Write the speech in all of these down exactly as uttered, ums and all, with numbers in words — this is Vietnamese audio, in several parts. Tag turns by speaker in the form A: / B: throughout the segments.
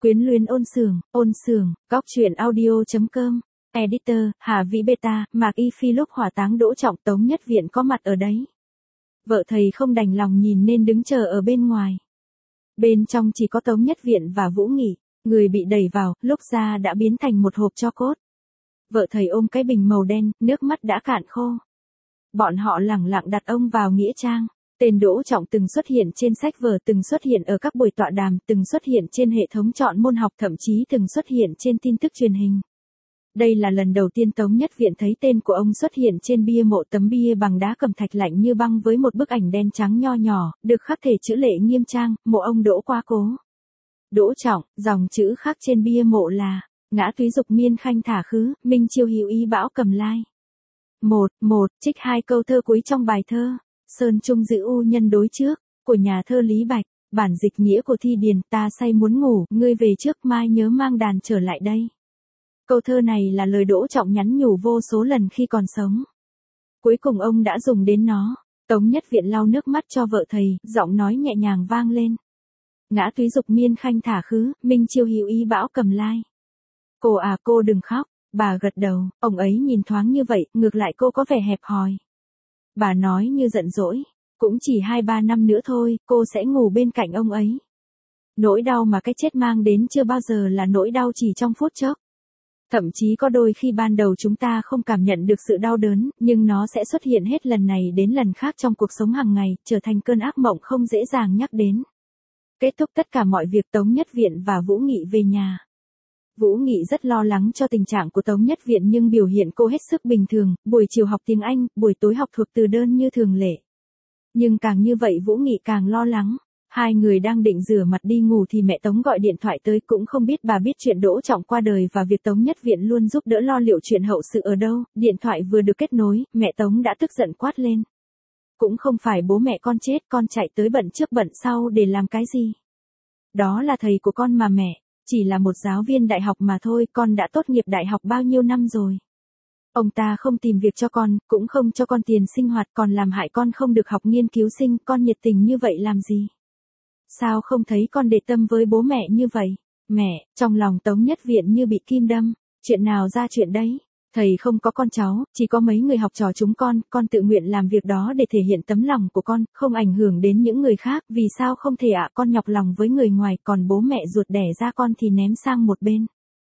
A: Quyến luyến ôn sường, ôn sường, góc truyện audio.com, editor, Hà Vĩ Beta, Mạc Y Phi lúc hỏa táng Đỗ Trọng Tống Nhất Viện có mặt ở đấy. Vợ thầy không đành lòng nhìn nên đứng chờ ở bên ngoài. Bên trong chỉ có Tống Nhất Viện và Vũ Nghị, người bị đẩy vào, lúc ra đã biến thành một hộp tro cốt. Vợ thầy ôm cái bình màu đen, nước mắt đã cạn khô. Bọn họ lẳng lặng đặt ông vào nghĩa trang. Tên Đỗ Trọng từng xuất hiện trên sách vở, từng xuất hiện ở các buổi tọa đàm, từng xuất hiện trên hệ thống chọn môn học, thậm chí từng xuất hiện trên tin tức truyền hình. Đây là lần đầu tiên Tống Nhất Viện thấy tên của ông xuất hiện trên bia mộ, tấm bia bằng đá cẩm thạch lạnh như băng với một bức ảnh đen trắng nho nhỏ, được khắc thể chữ lệ nghiêm trang, mộ ông Đỗ quá cố. Đỗ Trọng, dòng chữ khắc trên bia mộ là, ngã túy dục miên khanh thả khứ, minh chiêu hữu ý bão cầm lai. Một, một, trích hai câu thơ cuối trong bài thơ. Sơn trung giữ u nhân đối trước, của nhà thơ Lý Bạch, bản dịch nghĩa của Thi Điền, ta say muốn ngủ, ngươi về trước mai nhớ mang đàn trở lại đây. Câu thơ này là lời Đỗ Trọng nhắn nhủ vô số lần khi còn sống. Cuối cùng ông đã dùng đến nó. Tống Nhất Viện lau nước mắt cho vợ thầy, giọng nói nhẹ nhàng vang lên. Ngã túy dục miên khanh thả khứ, minh chiêu hữu ý bão cầm lai. Cô à, cô đừng khóc. Bà gật đầu, ông ấy nhìn thoáng như vậy, ngược lại cô có vẻ hẹp hòi. Bà nói như giận dỗi, cũng chỉ hai ba năm nữa thôi, cô sẽ ngủ bên cạnh ông ấy. Nỗi đau mà cái chết mang đến chưa bao giờ là nỗi đau chỉ trong phút chốc. Thậm chí có đôi khi ban đầu chúng ta không cảm nhận được sự đau đớn, nhưng nó sẽ xuất hiện hết lần này đến lần khác trong cuộc sống hàng ngày, trở thành cơn ác mộng không dễ dàng nhắc đến. Kết thúc tất cả mọi việc, Tống Nhất Viện và Vũ Nghị về nhà. Vũ Nghị rất lo lắng cho tình trạng của Tống Nhất Viện nhưng biểu hiện cô hết sức bình thường, buổi chiều học tiếng Anh, buổi tối học thuộc từ đơn như thường lệ. Nhưng càng như vậy Vũ Nghị càng lo lắng. Hai người đang định rửa mặt đi ngủ thì mẹ Tống gọi điện thoại tới, cũng không biết bà biết chuyện Đỗ Trọng qua đời và việc Tống Nhất Viện luôn giúp đỡ lo liệu chuyện hậu sự ở đâu. Điện thoại vừa được kết nối, mẹ Tống đã tức giận quát lên. Cũng không phải bố mẹ con chết, con chạy tới bận trước bận sau để làm cái gì? Đó là thầy của con mà mẹ. Chỉ là một giáo viên đại học mà thôi, con đã tốt nghiệp đại học bao nhiêu năm rồi. Ông ta không tìm việc cho con, cũng không cho con tiền sinh hoạt, còn làm hại con không được học nghiên cứu sinh, con nhiệt tình như vậy làm gì? Sao không thấy con để tâm với bố mẹ như vậy? Mẹ, trong lòng Tống Nhất Viện như bị kim đâm, chuyện nào ra chuyện đấy? Thầy không có con cháu, chỉ có mấy người học trò chúng con, con tự nguyện làm việc đó để thể hiện tấm lòng của con, không ảnh hưởng đến những người khác, vì sao không thể ạ? Con nhọc lòng với người ngoài, còn bố mẹ ruột đẻ ra con thì ném sang một bên.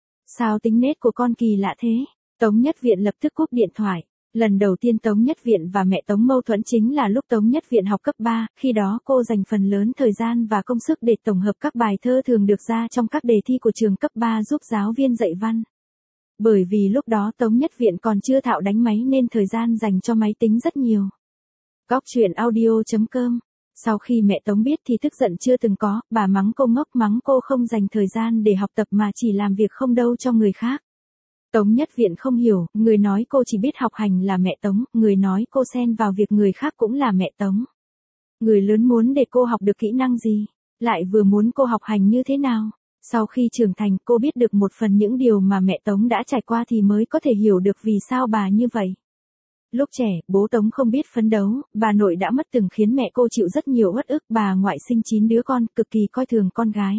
A: Sao tính nết của con kỳ lạ thế? Tống Nhất Viện lập tức cúp điện thoại. Lần đầu tiên Tống Nhất Viện và mẹ Tống mâu thuẫn chính là lúc Tống Nhất Viện học cấp ba, khi đó cô dành phần lớn thời gian và công sức để tổng hợp các bài thơ thường được ra trong các đề thi của trường cấp ba giúp giáo viên dạy văn. Bởi vì lúc đó Tống Nhất Viện còn chưa thạo đánh máy nên thời gian dành cho máy tính rất nhiều. Góc truyện audio.com. Sau khi mẹ Tống biết thì tức giận chưa từng có, bà mắng cô ngốc, mắng cô không dành thời gian để học tập mà chỉ làm việc không đâu cho người khác. Tống Nhất Viện không hiểu, người nói cô chỉ biết học hành là mẹ Tống, người nói cô xen vào việc người khác cũng là mẹ Tống. Người lớn muốn để cô học được kỹ năng gì, lại vừa muốn cô học hành như thế nào. Sau khi trưởng thành cô biết được một phần những điều mà mẹ Tống đã trải qua thì mới có thể hiểu được vì sao bà như vậy. Lúc trẻ, bố Tống không biết phấn đấu, bà nội đã mất từng khiến mẹ cô chịu rất nhiều uất ức, bà ngoại sinh chín đứa con, cực kỳ coi thường con gái.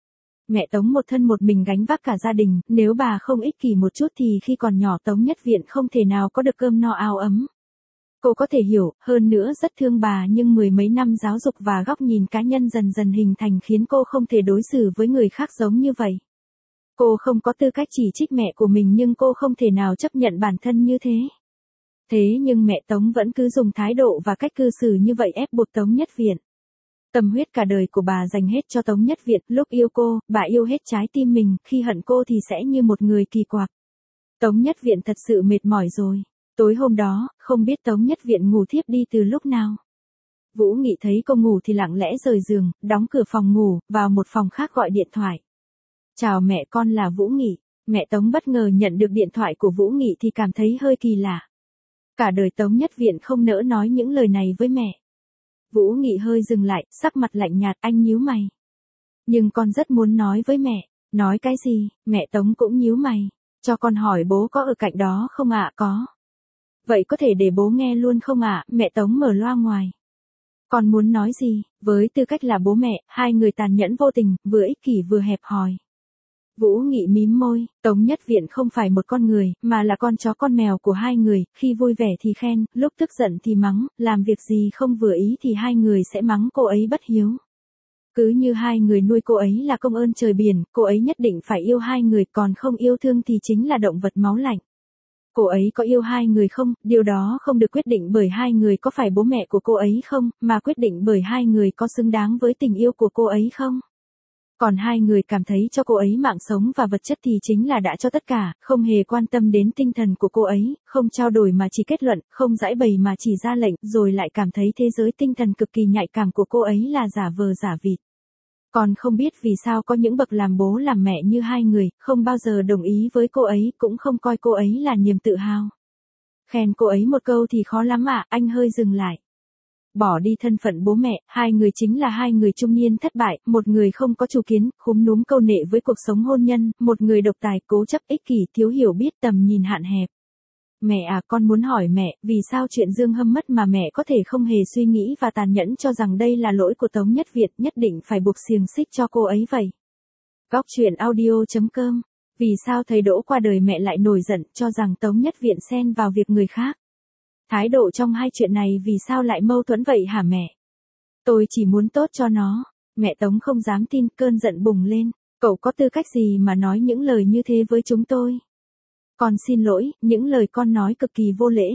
A: Mẹ Tống một thân một mình gánh vác cả gia đình, nếu bà không ích kỷ một chút thì khi còn nhỏ Tống Nhất Viện không thể nào có được cơm no áo ấm. Cô có thể hiểu, hơn nữa rất thương bà nhưng mười mấy năm giáo dục và góc nhìn cá nhân dần dần hình thành khiến cô không thể đối xử với người khác giống như vậy. Cô không có tư cách chỉ trích mẹ của mình nhưng cô không thể nào chấp nhận bản thân như thế. Thế nhưng mẹ Tống vẫn cứ dùng thái độ và cách cư xử như vậy ép buộc Tống Nhất Viện. Tâm huyết cả đời của bà dành hết cho Tống Nhất Viện, lúc yêu cô, bà yêu hết trái tim mình, khi hận cô thì sẽ như một người kỳ quặc. Tống Nhất Viện thật sự mệt mỏi rồi. Tối hôm đó, không biết Tống Nhất Viện ngủ thiếp đi từ lúc nào. Vũ Nghị thấy cô ngủ thì lặng lẽ rời giường, đóng cửa phòng ngủ, vào một phòng khác gọi điện thoại. Chào mẹ, con là Vũ Nghị. Mẹ Tống bất ngờ nhận được điện thoại của Vũ Nghị thì cảm thấy hơi kỳ lạ. Cả đời Tống Nhất Viện không nỡ nói những lời này với mẹ. Vũ Nghị hơi dừng lại, sắc mặt lạnh nhạt, anh nhíu mày. Nhưng con rất muốn nói với mẹ. Nói cái gì? Mẹ Tống cũng nhíu mày. Cho con hỏi bố có ở cạnh đó không ạ? Có. Vậy có thể để bố nghe luôn không ạ? Mẹ Tống mở loa ngoài. Con muốn nói gì? Với tư cách là bố mẹ, hai người tàn nhẫn vô tình, vừa ích kỷ vừa hẹp hòi. Vũ Nghị mím môi, Tống Nhất Viện không phải một con người, mà là con chó con mèo của hai người, khi vui vẻ thì khen, lúc tức giận thì mắng, làm việc gì không vừa ý thì hai người sẽ mắng cô ấy bất hiếu. Cứ như hai người nuôi cô ấy là công ơn trời biển, cô ấy nhất định phải yêu hai người, còn không yêu thương thì chính là động vật máu lạnh. Cô ấy có yêu hai người không, điều đó không được quyết định bởi hai người có phải bố mẹ của cô ấy không, mà quyết định bởi hai người có xứng đáng với tình yêu của cô ấy không. Còn hai người cảm thấy cho cô ấy mạng sống và vật chất thì chính là đã cho tất cả, không hề quan tâm đến tinh thần của cô ấy, không trao đổi mà chỉ kết luận, không giãi bày mà chỉ ra lệnh, rồi lại cảm thấy thế giới tinh thần cực kỳ nhạy cảm của cô ấy là giả vờ giả vịt. Còn không biết vì sao có những bậc làm bố làm mẹ như hai người, không bao giờ đồng ý với cô ấy, cũng không coi cô ấy là niềm tự hào. Khen cô ấy một câu thì khó lắm ạ, anh hơi dừng lại. Bỏ đi thân phận bố mẹ, hai người chính là hai người trung niên thất bại, một người không có chủ kiến, khúm núm câu nệ với cuộc sống hôn nhân, một người độc tài, cố chấp, ích kỷ, thiếu hiểu biết, tầm nhìn hạn hẹp. Mẹ à, con muốn hỏi mẹ, vì sao chuyện Dương Hâm mất mà mẹ có thể không hề suy nghĩ và tàn nhẫn cho rằng đây là lỗi của Tống Nhất Việt, nhất định phải buộc xiềng xích cho cô ấy vậy? Góc truyện audio chấm com. Vì sao thầy Đỗ qua đời mẹ lại nổi giận, cho rằng Tống Nhất Viện xen vào việc người khác? Thái độ trong hai chuyện này vì sao lại mâu thuẫn vậy hả mẹ? Tôi chỉ muốn tốt cho nó. Mẹ Tống không dám tin, cơn giận bùng lên. Cậu có tư cách gì mà nói những lời như thế với chúng tôi? Con xin lỗi, những lời con nói cực kỳ vô lễ.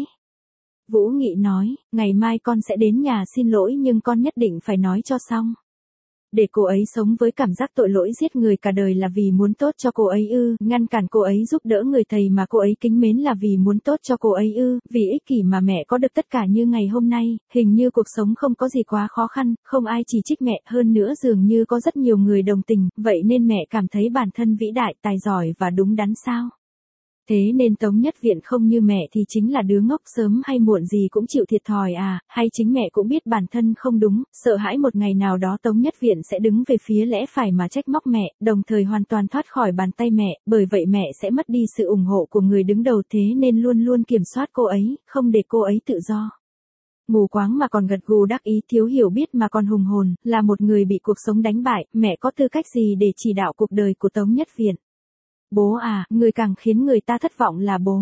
A: Vũ Nghị nói, ngày mai con sẽ đến nhà xin lỗi nhưng con nhất định phải nói cho xong. Để cô ấy sống với cảm giác tội lỗi giết người cả đời là vì muốn tốt cho cô ấy ư, ngăn cản cô ấy giúp đỡ người thầy mà cô ấy kính mến là vì muốn tốt cho cô ấy ư, vì ích kỷ mà mẹ có được tất cả như ngày hôm nay, hình như cuộc sống không có gì quá khó khăn, không ai chỉ trích mẹ, hơn nữa dường như có rất nhiều người đồng tình, vậy nên mẹ cảm thấy bản thân vĩ đại, tài giỏi và đúng đắn sao? Thế nên Tống Nhất Viện không như mẹ thì chính là đứa ngốc, sớm hay muộn gì cũng chịu thiệt thòi à, hay chính mẹ cũng biết bản thân không đúng, sợ hãi một ngày nào đó Tống Nhất Viện sẽ đứng về phía lẽ phải mà trách móc mẹ, đồng thời hoàn toàn thoát khỏi bàn tay mẹ, bởi vậy mẹ sẽ mất đi sự ủng hộ của người đứng đầu, thế nên luôn luôn kiểm soát cô ấy, không để cô ấy tự do. Mù quáng mà còn gật gù đắc ý, thiếu hiểu biết mà còn hùng hồn, là một người bị cuộc sống đánh bại, mẹ có tư cách gì để chỉ đạo cuộc đời của Tống Nhất Viện? Bố à, người càng khiến người ta thất vọng là bố.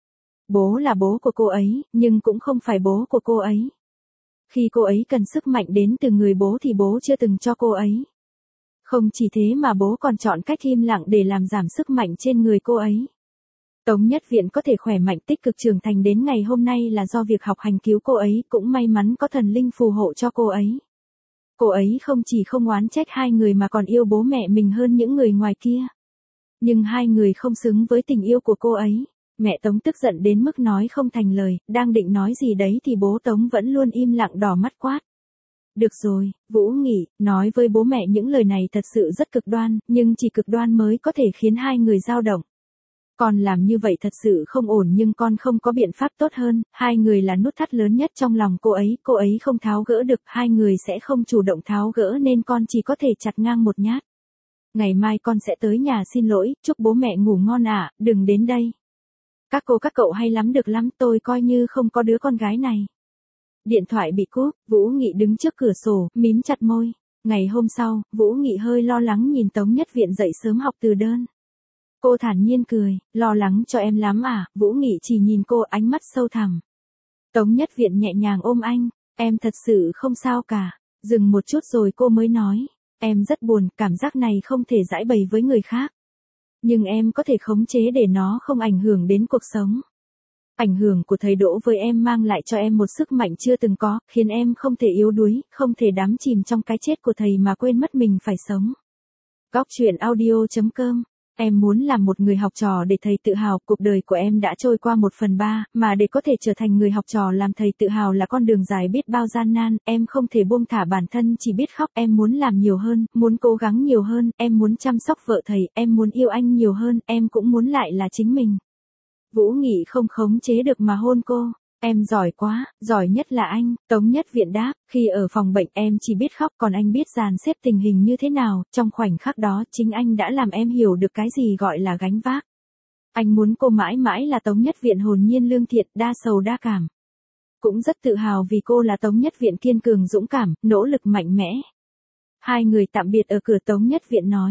A: Bố là bố của cô ấy, nhưng cũng không phải bố của cô ấy. Khi cô ấy cần sức mạnh đến từ người bố thì bố chưa từng cho cô ấy. Không chỉ thế mà bố còn chọn cách im lặng để làm giảm sức mạnh trên người cô ấy. Tống Nhất Viện có thể khỏe mạnh tích cực trưởng thành đến ngày hôm nay là do việc học hành cứu cô ấy, cũng may mắn có thần linh phù hộ cho cô ấy. Cô ấy không chỉ không oán trách hai người mà còn yêu bố mẹ mình hơn những người ngoài kia. Nhưng hai người không xứng với tình yêu của cô ấy. Mẹ Tống tức giận đến mức nói không thành lời, đang định nói gì đấy thì bố Tống vẫn luôn im lặng đỏ mắt quát. Được rồi, Vũ Nghị, nói với bố mẹ những lời này thật sự rất cực đoan, nhưng chỉ cực đoan mới có thể khiến hai người dao động. Con làm như vậy thật sự không ổn nhưng con không có biện pháp tốt hơn, hai người là nút thắt lớn nhất trong lòng cô ấy, cô ấy không tháo gỡ được, hai người sẽ không chủ động tháo gỡ nên con chỉ có thể chặt ngang một nhát. Ngày mai con sẽ tới nhà xin lỗi, chúc bố mẹ ngủ ngon ạ, à, đừng đến đây. Các cô các cậu hay lắm được lắm, tôi coi như không có đứa con gái này. Điện thoại bị cúp, Vũ Nghị đứng trước cửa sổ, mím chặt môi. Ngày hôm sau, Vũ Nghị hơi lo lắng nhìn Tống Nhất Viện dậy sớm học từ đơn. Cô thản nhiên cười, lo lắng cho em lắm à, Vũ Nghị chỉ nhìn cô, ánh mắt sâu thẳm. Tống Nhất Viện nhẹ nhàng ôm anh, em thật sự không sao cả. Dừng một chút rồi cô mới nói. Em rất buồn, cảm giác này không thể giãi bày với người khác. Nhưng em có thể khống chế để nó không ảnh hưởng đến cuộc sống. Ảnh hưởng của thầy Đỗ với em mang lại cho em một sức mạnh chưa từng có, khiến em không thể yếu đuối, không thể đắm chìm trong cái chết của thầy mà quên mất mình phải sống. Góc truyện audio chấm com. Em muốn làm một người học trò để thầy tự hào, cuộc đời của em đã trôi qua một phần ba, mà để có thể trở thành người học trò làm thầy tự hào là con đường dài biết bao gian nan, em không thể buông thả bản thân chỉ biết khóc, em muốn làm nhiều hơn, muốn cố gắng nhiều hơn, em muốn chăm sóc vợ thầy, em muốn yêu anh nhiều hơn, em cũng muốn lại là chính mình. Vũ Nghị không khống chế được mà hôn cô. Em giỏi quá, giỏi nhất là anh, Tống Nhất Viện đáp, khi ở phòng bệnh em chỉ biết khóc còn anh biết dàn xếp tình hình như thế nào, trong khoảnh khắc đó chính anh đã làm em hiểu được cái gì gọi là gánh vác. Anh muốn cô mãi mãi là Tống Nhất Viện hồn nhiên lương thiện, đa sầu đa cảm. Cũng rất tự hào vì cô là Tống Nhất Viện kiên cường dũng cảm, nỗ lực mạnh mẽ. Hai người tạm biệt ở cửa, Tống Nhất Viện nói.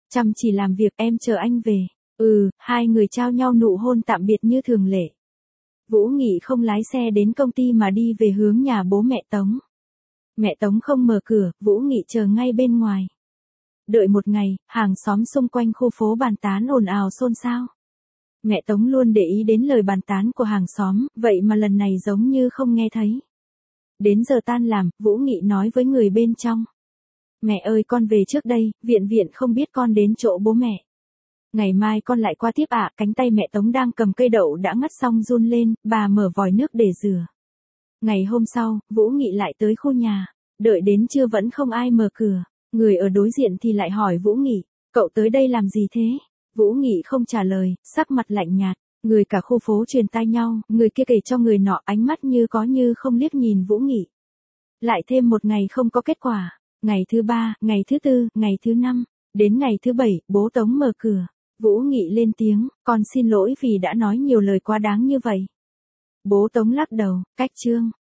A: Chăm chỉ làm việc, em chờ anh về. Ừ, hai người trao nhau nụ hôn tạm biệt như thường lệ. Vũ Nghị không lái xe đến công ty mà đi về hướng nhà bố mẹ Tống. Mẹ Tống không mở cửa, Vũ Nghị chờ ngay bên ngoài. Đợi một ngày, hàng xóm xung quanh khu phố bàn tán ồn ào xôn xao. Mẹ Tống luôn để ý đến lời bàn tán của hàng xóm, vậy mà lần này giống như không nghe thấy. Đến giờ tan làm, Vũ Nghị nói với người bên trong. Mẹ ơi, con về trước đây, viện viện không biết con đến chỗ bố mẹ. Ngày mai con lại qua tiếp ạ. Cánh tay mẹ Tống đang cầm cây đậu đã ngắt xong run lên, bà mở vòi nước để rửa. Ngày hôm sau, Vũ Nghị lại tới khu nhà. Đợi đến trưa vẫn không ai mở cửa. Người ở đối diện thì lại hỏi Vũ Nghị, cậu tới đây làm gì thế? Vũ Nghị không trả lời, sắc mặt lạnh nhạt. Người cả khu phố truyền tai nhau, người kia kể cho người nọ, ánh mắt như có như không liếc nhìn Vũ Nghị. Lại thêm một ngày không có kết quả. Ngày thứ ba, ngày thứ tư, ngày thứ năm. Đến ngày thứ bảy, bố Tống mở cửa. Vũ Nghị lên tiếng, con xin lỗi vì đã nói nhiều lời quá đáng như vậy. Bố Tống lắc đầu, cách chương.